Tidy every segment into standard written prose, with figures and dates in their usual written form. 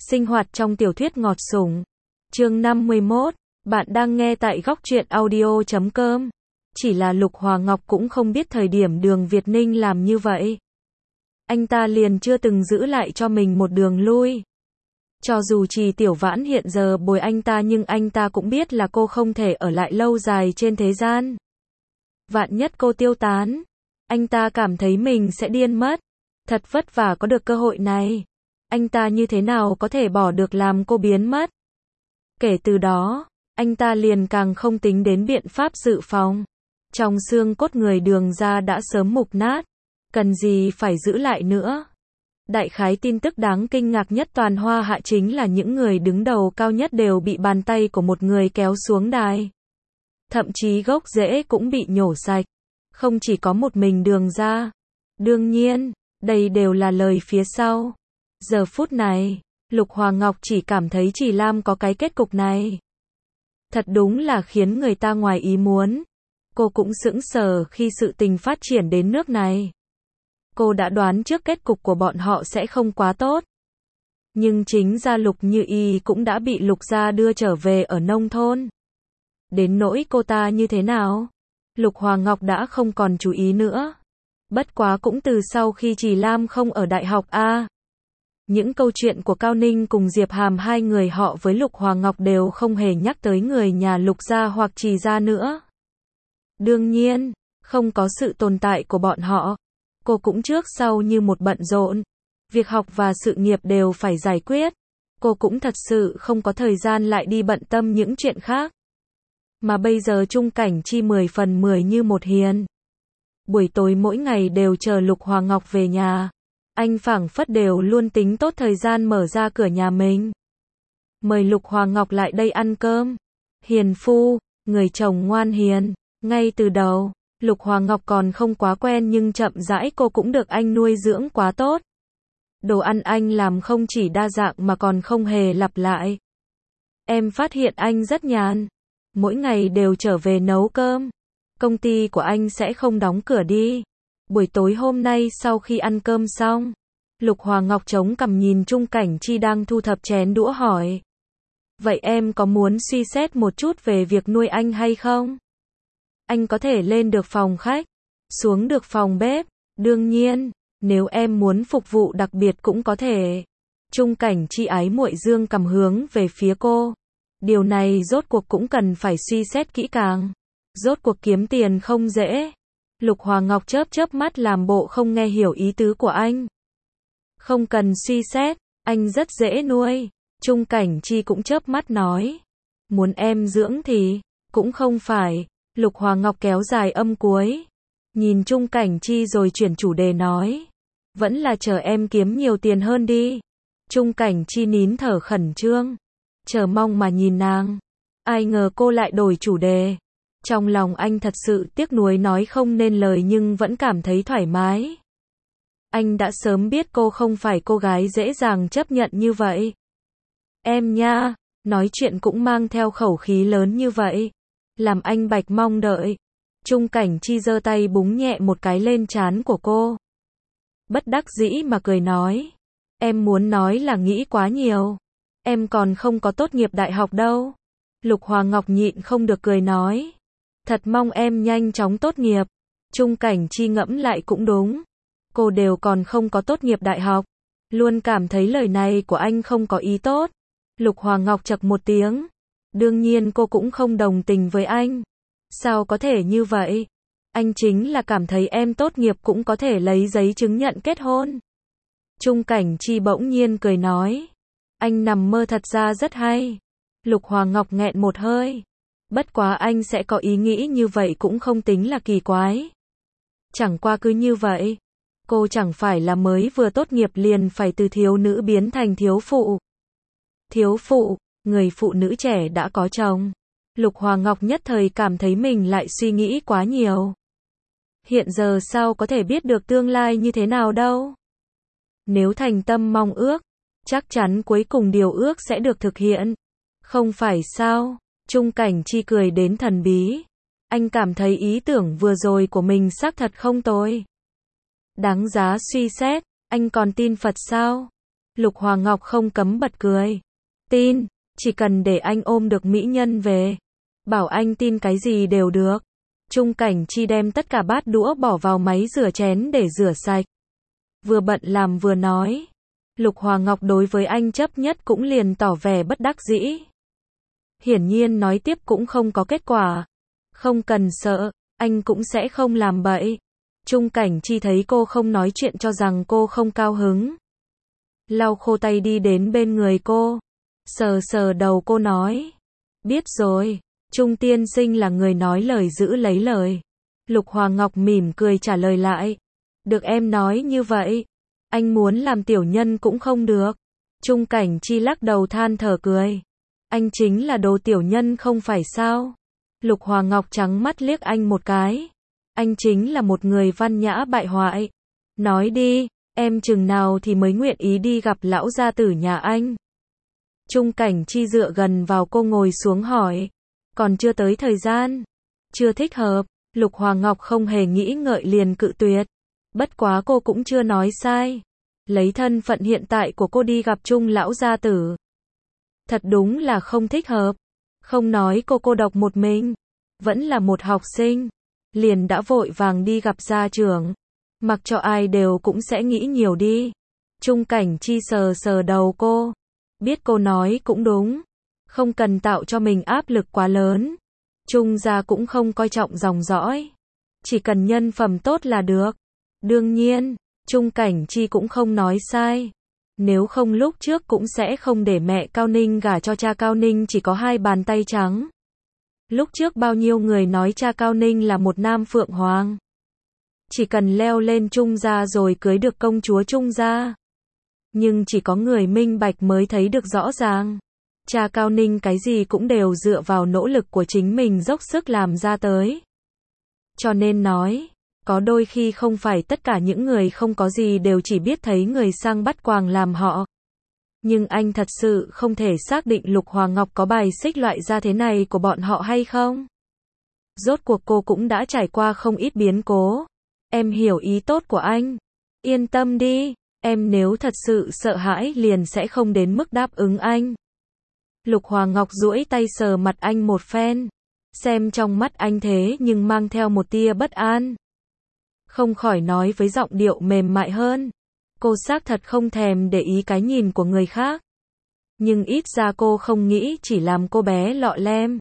Sinh hoạt trong tiểu thuyết ngọt sủng. Chương 51, bạn đang nghe tại góc truyện audio.com. Chỉ là Lục Hòa Ngọc cũng không biết thời điểm Đường Việt Ninh làm như vậy. Anh ta liền chưa từng giữ lại cho mình một đường lui. Cho dù Trì Tiểu Vãn hiện giờ bồi anh ta nhưng anh ta cũng biết là cô không thể ở lại lâu dài trên thế gian. Vạn nhất cô tiêu tán, anh ta cảm thấy mình sẽ điên mất. Thật vất vả có được cơ hội này. Anh ta như thế nào có thể bỏ được làm cô biến mất. Kể từ đó, anh ta liền càng không tính đến biện pháp dự phòng. Trong xương cốt người Đường gia đã sớm mục nát. Cần gì phải giữ lại nữa. Đại khái tin tức đáng kinh ngạc nhất toàn Hoa Hạ chính là những người đứng đầu cao nhất đều bị bàn tay của một người kéo xuống đài. Thậm chí gốc rễ cũng bị nhổ sạch. Không chỉ có một mình Đường gia. Đương nhiên, đây đều là lời phía sau. Giờ phút này, Lục Hòa Ngọc chỉ cảm thấy Trì Lam có cái kết cục này. Thật đúng là khiến người ta ngoài ý muốn. Cô cũng sững sờ khi sự tình phát triển đến nước này. Cô đã đoán trước kết cục của bọn họ sẽ không quá tốt. Nhưng chính ra Lục Như Y cũng đã bị Lục gia đưa trở về ở nông thôn. Đến nỗi cô ta như thế nào? Lục Hòa Ngọc đã không còn chú ý nữa. Bất quá cũng từ sau khi Trì Lam không ở đại học A. Những câu chuyện của Cao Ninh cùng Diệp Hàm hai người họ với Lục Hòa Ngọc đều không hề nhắc tới người nhà Lục gia hoặc Trì gia nữa. Đương nhiên, không có sự tồn tại của bọn họ. Cô cũng trước sau như một bận rộn. Việc học và sự nghiệp đều phải giải quyết. Cô cũng thật sự không có thời gian lại đi bận tâm những chuyện khác. Mà bây giờ Chung Cảnh Chi 10 phần 10 như một hiền. Buổi tối mỗi ngày đều chờ Lục Hòa Ngọc về nhà. Anh phảng phất đều luôn tính tốt thời gian mở ra cửa nhà mình. Mời Lục Hòa Ngọc lại đây ăn cơm. Hiền phu, người chồng ngoan hiền. Ngay từ đầu, Lục Hòa Ngọc còn không quá quen nhưng chậm rãi cô cũng được anh nuôi dưỡng quá tốt. Đồ ăn anh làm không chỉ đa dạng mà còn không hề lặp lại. Em phát hiện anh rất nhàn. Mỗi ngày đều trở về nấu cơm. Công ty của anh sẽ không đóng cửa đi. Buổi tối hôm nay sau khi ăn cơm xong, Lục Hòa Ngọc chống cằm nhìn Chung Cảnh Chi đang thu thập chén đũa hỏi. Vậy em có muốn suy xét một chút về việc nuôi anh hay không? Anh có thể lên được phòng khách, xuống được phòng bếp. Đương nhiên, nếu em muốn phục vụ đặc biệt cũng có thể. Chung Cảnh Chi ái muội dương cầm hướng về phía cô. Điều này rốt cuộc cũng cần phải suy xét kỹ càng. Rốt cuộc kiếm tiền không dễ. Lục Hòa Ngọc chớp chớp mắt làm bộ không nghe hiểu ý tứ của anh. Không cần suy xét, anh rất dễ nuôi. Chung Cảnh Chi cũng chớp mắt nói. Muốn em dưỡng thì, cũng không phải. Lục Hòa Ngọc kéo dài âm cuối. Nhìn Chung Cảnh Chi rồi chuyển chủ đề nói. Vẫn là chờ em kiếm nhiều tiền hơn đi. Chung Cảnh Chi nín thở khẩn trương. Chờ mong mà nhìn nàng. Ai ngờ cô lại đổi chủ đề. Trong lòng anh thật sự tiếc nuối nói không nên lời nhưng vẫn cảm thấy thoải mái. Anh đã sớm biết cô không phải cô gái dễ dàng chấp nhận như vậy. Em nha, nói chuyện cũng mang theo khẩu khí lớn như vậy. Làm anh bạch mong đợi. Chung Cảnh Chi giơ tay búng nhẹ một cái lên trán của cô. Bất đắc dĩ mà cười nói. Em muốn nói là nghĩ quá nhiều. Em còn không có tốt nghiệp đại học đâu. Lục Hòa Ngọc nhịn không được cười nói. Thật mong em nhanh chóng tốt nghiệp. Chung Cảnh Chi ngẫm lại cũng đúng. Cô đều còn không có tốt nghiệp đại học. Luôn cảm thấy lời này của anh không có ý tốt. Lục Hòa Ngọc chậc một tiếng. Đương nhiên cô cũng không đồng tình với anh. Sao có thể như vậy? Anh chính là cảm thấy em tốt nghiệp cũng có thể lấy giấy chứng nhận kết hôn. Chung Cảnh Chi bỗng nhiên cười nói. Anh nằm mơ thật ra rất hay. Lục Hòa Ngọc nghẹn một hơi. Bất quá anh sẽ có ý nghĩ như vậy cũng không tính là kỳ quái. Chẳng qua cứ như vậy. Cô chẳng phải là mới vừa tốt nghiệp liền phải từ thiếu nữ biến thành thiếu phụ. Thiếu phụ, người phụ nữ trẻ đã có chồng. Lục Hòa Ngọc nhất thời cảm thấy mình lại suy nghĩ quá nhiều. Hiện giờ sao có thể biết được tương lai như thế nào đâu. Nếu thành tâm mong ước, chắc chắn cuối cùng điều ước sẽ được thực hiện. Không phải sao? Chung Cảnh Chi cười đến thần bí. Anh cảm thấy ý tưởng vừa rồi của mình xác thật không tồi. Đáng giá suy xét, anh còn tin Phật sao? Lục Hòa Ngọc không cấm bật cười. Tin, chỉ cần để anh ôm được mỹ nhân về. Bảo anh tin cái gì đều được. Chung Cảnh Chi đem tất cả bát đũa bỏ vào máy rửa chén để rửa sạch. Vừa bận làm vừa nói. Lục Hòa Ngọc đối với anh chấp nhất cũng liền tỏ vẻ bất đắc dĩ. Hiển nhiên nói tiếp cũng không có kết quả. Không cần sợ, anh cũng sẽ không làm bậy. Chung Cảnh Chi thấy cô không nói chuyện cho rằng cô không cao hứng. Lau khô tay đi đến bên người cô. Sờ sờ đầu cô nói. Biết rồi, Chung tiên sinh là người nói lời giữ lấy lời. Lục Hòa Ngọc mỉm cười trả lời lại. Được em nói như vậy. Anh muốn làm tiểu nhân cũng không được. Chung Cảnh Chi lắc đầu than thở cười. Anh chính là đồ tiểu nhân không phải sao? Lục Hòa Ngọc trắng mắt liếc anh một cái. Anh chính là một người văn nhã bại hoại. Nói đi, em chừng nào thì mới nguyện ý đi gặp lão gia tử nhà anh? Chung Cảnh Chi dựa gần vào cô ngồi xuống hỏi. Còn chưa tới thời gian. Chưa thích hợp. Lục Hòa Ngọc không hề nghĩ ngợi liền cự tuyệt. Bất quá cô cũng chưa nói sai. Lấy thân phận hiện tại của cô đi gặp Chung lão gia tử. Thật đúng là không thích hợp. Không nói cô độc một mình. Vẫn là một học sinh. Liền đã vội vàng đi gặp gia trưởng. Mặc cho ai đều cũng sẽ nghĩ nhiều đi. Chung Cảnh Chi sờ sờ đầu cô. Biết cô nói cũng đúng. Không cần tạo cho mình áp lực quá lớn. Chung gia cũng không coi trọng dòng dõi. Chỉ cần nhân phẩm tốt là được. Đương nhiên, Chung Cảnh Chi cũng không nói sai. Nếu không lúc trước cũng sẽ không để mẹ Cao Ninh gả cho cha Cao Ninh chỉ có 2 bàn tay trắng. Lúc trước bao nhiêu người nói cha Cao Ninh là một nam phượng hoàng. Chỉ cần leo lên Chung gia rồi cưới được công chúa Chung gia. Nhưng chỉ có người minh bạch mới thấy được rõ ràng. Cha Cao Ninh cái gì cũng đều dựa vào nỗ lực của chính mình dốc sức làm ra tới. Cho nên nói, có đôi khi không phải tất cả những người không có gì đều chỉ biết thấy người sang bắt quàng làm họ. Nhưng anh thật sự không thể xác định Lục Hòa Ngọc có bài xích loại ra thế này của bọn họ hay không. Rốt cuộc cô cũng đã trải qua không ít biến cố. Em hiểu ý tốt của anh. Yên tâm đi, em nếu thật sự sợ hãi liền sẽ không đến mức đáp ứng anh. Lục Hòa Ngọc duỗi tay sờ mặt anh một phen. Xem trong mắt anh thế nhưng mang theo một tia bất an. Không khỏi nói với giọng điệu mềm mại hơn. Cô xác thật không thèm để ý cái nhìn của người khác. Nhưng ít ra cô không nghĩ chỉ làm cô bé lọ lem.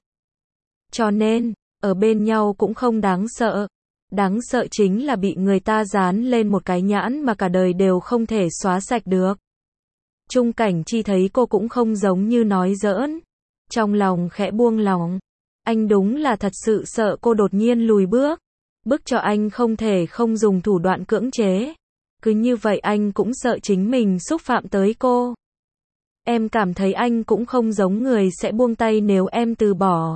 Cho nên, ở bên nhau cũng không đáng sợ. Đáng sợ chính là bị người ta dán lên một cái nhãn mà cả đời đều không thể xóa sạch được. Chung Cảnh Chi thấy cô cũng không giống như nói giỡn. Trong lòng khẽ buông lỏng. Anh đúng là thật sự sợ cô đột nhiên lùi bước. Bức cho anh không thể không dùng thủ đoạn cưỡng chế. Cứ như vậy anh cũng sợ chính mình xúc phạm tới cô. Em cảm thấy anh cũng không giống người sẽ buông tay nếu em từ bỏ.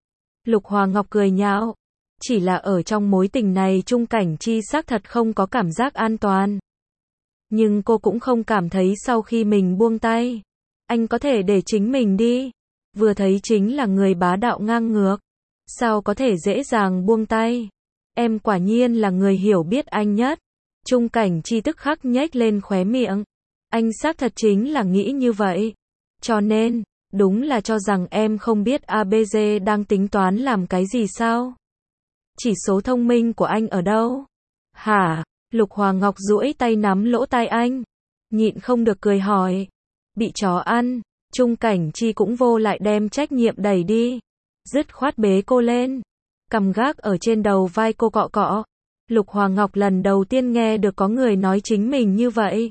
Lục Hòa Ngọc cười nhạo. Chỉ là ở trong mối tình này Chung Cảnh Chi xác thật không có cảm giác an toàn. Nhưng cô cũng không cảm thấy sau khi mình buông tay, anh có thể để chính mình đi. Vừa thấy chính là người bá đạo ngang ngược. Sao có thể dễ dàng buông tay? Em quả nhiên là người hiểu biết anh nhất. Chung Cảnh Chi tức khắc nhếch lên khóe miệng. Anh xác thật chính là nghĩ như vậy. Cho nên, đúng là cho rằng em không biết ABG đang tính toán làm cái gì sao? Chỉ số thông minh của anh ở đâu? Hả? Lục Hòa Ngọc duỗi tay nắm lỗ tai anh. Nhịn không được cười hỏi. Bị chó ăn. Chung Cảnh Chi cũng vô lại đem trách nhiệm đẩy đi. Dứt khoát bế cô lên. Cầm gác ở trên đầu vai cô cọ cọ. Lục Hòa Ngọc lần đầu tiên nghe được có người nói chính mình như vậy.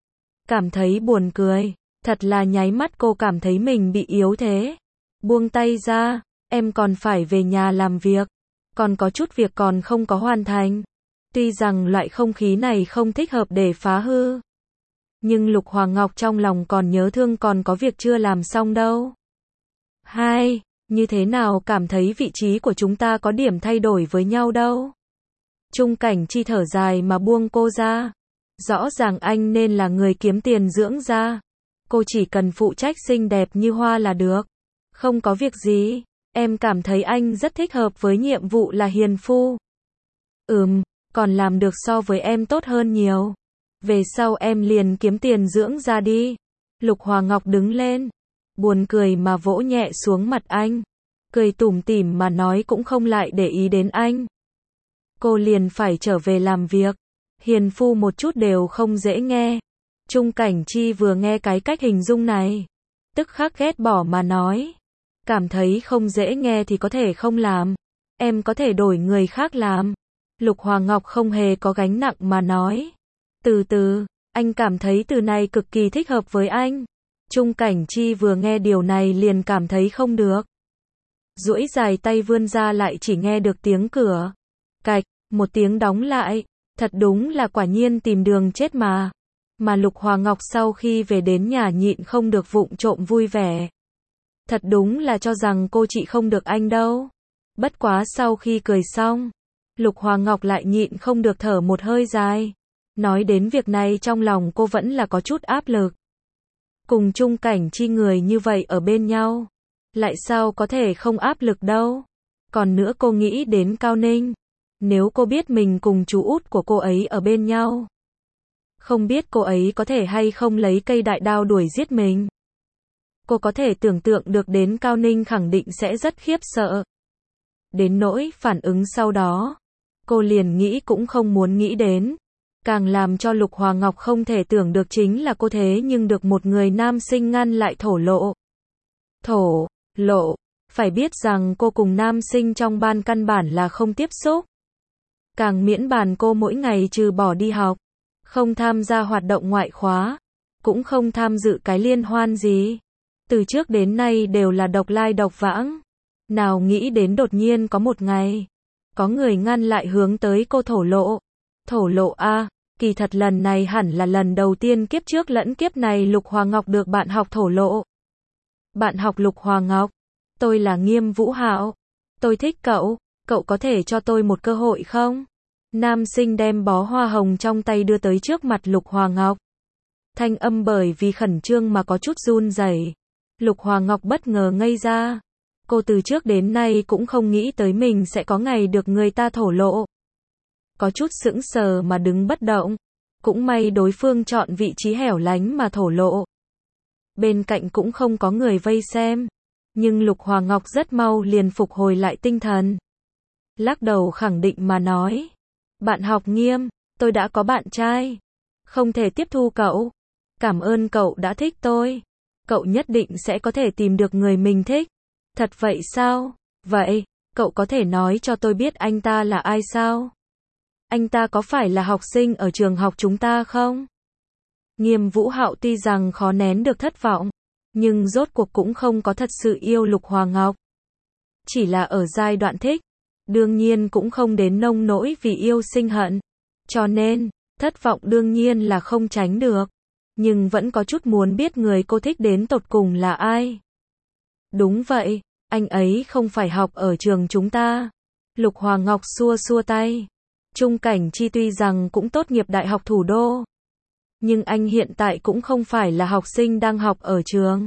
Cảm thấy buồn cười. Thật là nháy mắt cô cảm thấy mình bị yếu thế. Buông tay ra. Em còn phải về nhà làm việc. Còn có chút việc còn không có hoàn thành. Tuy rằng loại không khí này không thích hợp để phá hư. Nhưng Lục Hòa Ngọc trong lòng còn nhớ thương còn có việc chưa làm xong đâu. Hai, như thế nào cảm thấy vị trí của chúng ta có điểm thay đổi với nhau đâu. Chung Cảnh Chi thở dài mà buông cô ra. Rõ ràng anh nên là người kiếm tiền dưỡng ra. Cô chỉ cần phụ trách xinh đẹp như hoa là được. Không có việc gì. Em cảm thấy anh rất thích hợp với nhiệm vụ là hiền phu. Còn làm được so với em tốt hơn nhiều. Về sau em liền kiếm tiền dưỡng ra đi. Lục Hòa Ngọc đứng lên, buồn cười mà vỗ nhẹ xuống mặt anh, cười tủm tỉm mà nói cũng không lại để ý đến anh. Cô liền phải trở về làm việc. Hiền phu một chút đều không dễ nghe. Chung Cảnh Chi vừa nghe cái cách hình dung này, tức khắc ghét bỏ mà nói. Cảm thấy không dễ nghe thì có thể không làm. Em có thể đổi người khác làm. Lục Hòa Ngọc không hề có gánh nặng mà nói. Từ từ, anh cảm thấy từ này cực kỳ thích hợp với anh. Chung Cảnh Chi vừa nghe điều này liền cảm thấy không được. Duỗi dài tay vươn ra lại chỉ nghe được tiếng cửa. Cạch, một tiếng đóng lại. Thật đúng là quả nhiên tìm đường chết mà. Mà Lục Hòa Ngọc sau khi về đến nhà nhịn không được vụng trộm vui vẻ. Thật đúng là cho rằng cô chị không được anh đâu. Bất quá sau khi cười xong, Lục Hòa Ngọc lại nhịn không được thở một hơi dài. Nói đến việc này trong lòng cô vẫn là có chút áp lực. Cùng Chung Cảnh Chi người như vậy ở bên nhau, lại sao có thể không áp lực đâu. Còn nữa cô nghĩ đến Cao Ninh. Nếu cô biết mình cùng chú út của cô ấy ở bên nhau, không biết cô ấy có thể hay không lấy cây đại đao đuổi giết mình. Cô có thể tưởng tượng được đến Cao Ninh khẳng định sẽ rất khiếp sợ. Đến nỗi phản ứng sau đó, cô liền nghĩ cũng không muốn nghĩ đến. Càng làm cho Lục Hòa Ngọc không thể tưởng được chính là cô thế nhưng được một người nam sinh ngăn lại thổ lộ. Thổ lộ, phải biết rằng cô cùng nam sinh trong ban căn bản là không tiếp xúc. Càng miễn bàn cô mỗi ngày trừ bỏ đi học, không tham gia hoạt động ngoại khóa, cũng không tham dự cái liên hoan gì. Từ trước đến nay đều là độc lai độc vãng. Nào nghĩ đến đột nhiên có một ngày, có người ngăn lại hướng tới cô thổ lộ. Thổ lộ a, kỳ thật lần này hẳn là lần đầu tiên kiếp trước lẫn kiếp này Lục Hòa Ngọc được bạn học thổ lộ. Bạn học Lục Hòa Ngọc, tôi là Nghiêm Vũ Hạo. Tôi thích cậu, cậu có thể cho tôi một cơ hội không? Nam sinh đem bó hoa hồng trong tay đưa tới trước mặt Lục Hòa Ngọc. Thanh âm bởi vì khẩn trương mà có chút run rẩy. Lục Hòa Ngọc bất ngờ ngây ra. Cô từ trước đến nay cũng không nghĩ tới mình sẽ có ngày được người ta thổ lộ. Có chút sững sờ mà đứng bất động. Cũng may đối phương chọn vị trí hẻo lánh mà thổ lộ. Bên cạnh cũng không có người vây xem. Nhưng Lục Hòa Ngọc rất mau liền phục hồi lại tinh thần. Lắc đầu khẳng định mà nói. Bạn học Nghiêm, tôi đã có bạn trai. Không thể tiếp thu cậu. Cảm ơn cậu đã thích tôi. Cậu nhất định sẽ có thể tìm được người mình thích. Thật vậy sao? Vậy, cậu có thể nói cho tôi biết anh ta là ai sao? Anh ta có phải là học sinh ở trường học chúng ta không? Nghiêm Vũ Hạo tuy rằng khó nén được thất vọng, nhưng rốt cuộc cũng không có thật sự yêu Lục Hòa Ngọc. Chỉ là ở giai đoạn thích, đương nhiên cũng không đến nông nỗi vì yêu sinh hận. Cho nên, thất vọng đương nhiên là không tránh được. Nhưng vẫn có chút muốn biết người cô thích đến tột cùng là ai. Đúng vậy, anh ấy không phải học ở trường chúng ta. Lục Hòa Ngọc xua xua tay. Chung Cảnh Chi tuy rằng cũng tốt nghiệp đại học thủ đô, nhưng anh hiện tại cũng không phải là học sinh đang học ở trường.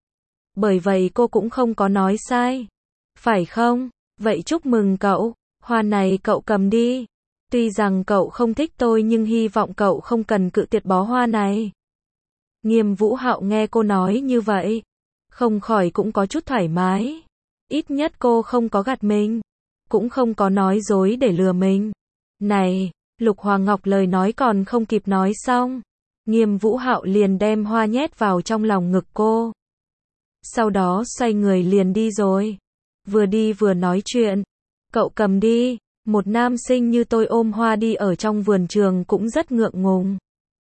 Bởi vậy cô cũng không có nói sai. Phải không? Vậy chúc mừng cậu, hoa này cậu cầm đi. Tuy rằng cậu không thích tôi nhưng hy vọng cậu không cần cự tuyệt bó hoa này. Nghiêm Vũ Hạo nghe cô nói như vậy, không khỏi cũng có chút thoải mái. Ít nhất cô không có gạt mình, cũng không có nói dối để lừa mình. Này, Lục Hòa Ngọc lời nói còn không kịp nói xong, Nghiêm Vũ Hạo liền đem hoa nhét vào trong lòng ngực cô. Sau đó xoay người liền đi rồi. Vừa đi vừa nói chuyện. Cậu cầm đi, một nam sinh như tôi ôm hoa đi ở trong vườn trường cũng rất ngượng ngùng.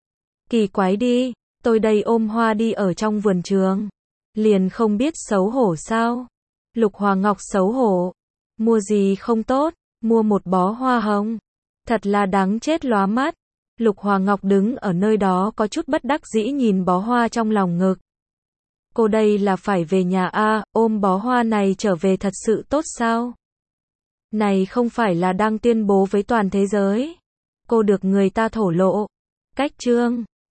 Kỳ quái đi, tôi đây ôm hoa đi ở trong vườn trường. Liền không biết xấu hổ sao? Lục Hòa Ngọc xấu hổ. Mua gì không tốt, mua một bó hoa hồng. Thật là đáng chết lóa mắt. Lục Hòa Ngọc đứng ở nơi đó có chút bất đắc dĩ nhìn bó hoa trong lòng ngực. Cô đây là phải về nhà a, ôm bó hoa này trở về thật sự tốt sao? Này không phải là đang tuyên bố với toàn thế giới. Cô được người ta thổ lộ. Cách chương